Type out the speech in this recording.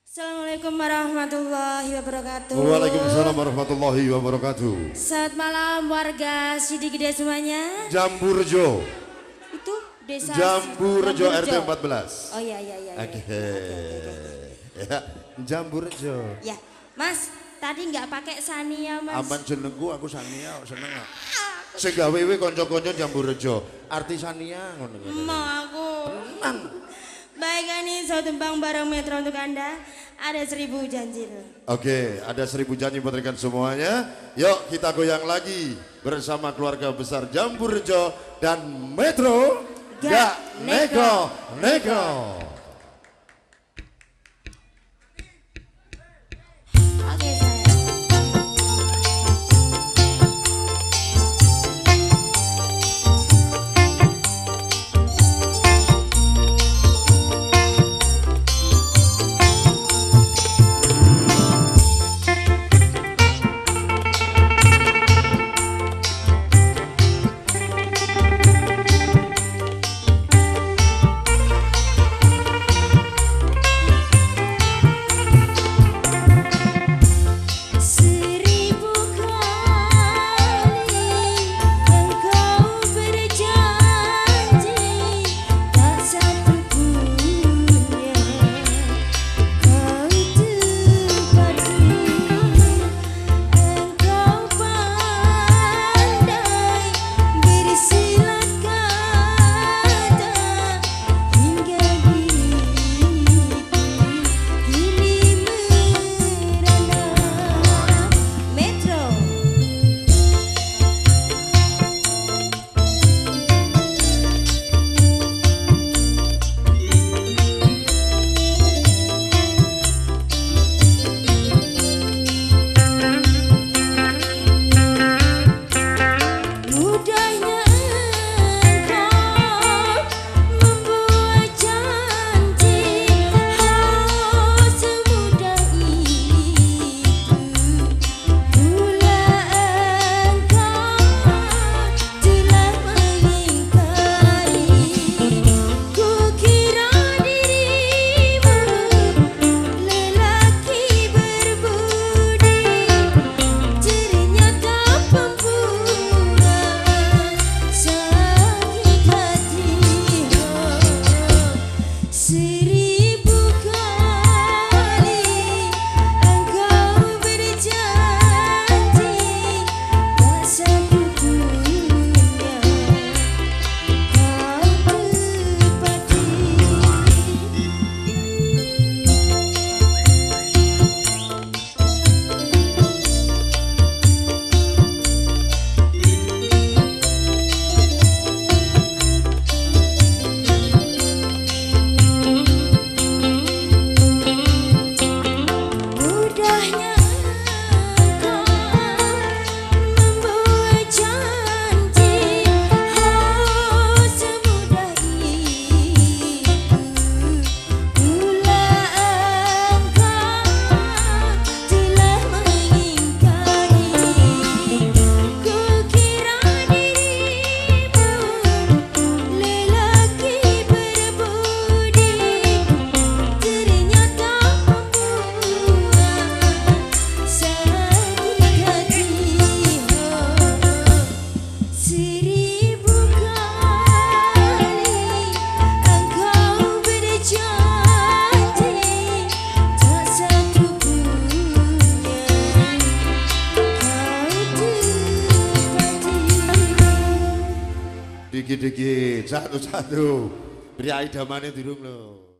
Assalamualaikum warahmatullahi wabarakatuh. Waalaikumsalam warahmatullahi wabarakatuh. Selamat malam warga Sidi Gede semuanya. Jamburejo. Itu desa Jamburejo RT 14. Oh iya. Oke. Ya, Jamburejo. Ya, Mas, tadi nggak pakai Sania, Mas. Aman jenengku aku Sania, seneng gak? Sing gawe kuwi kanca-kanca Jamburejo. Arti Sania ngono. Mau aku. Baik, ini saya tembang bareng Metro untuk Anda. Ada 1000 janji. Oke, ada 1000 janji buat rekan semuanya. Yuk kita goyang lagi bersama keluarga besar Jamburejo dan Metro Gak Nego. Oke, saya. Dikit-dikit, satu-satu. Beri idamane durung lho.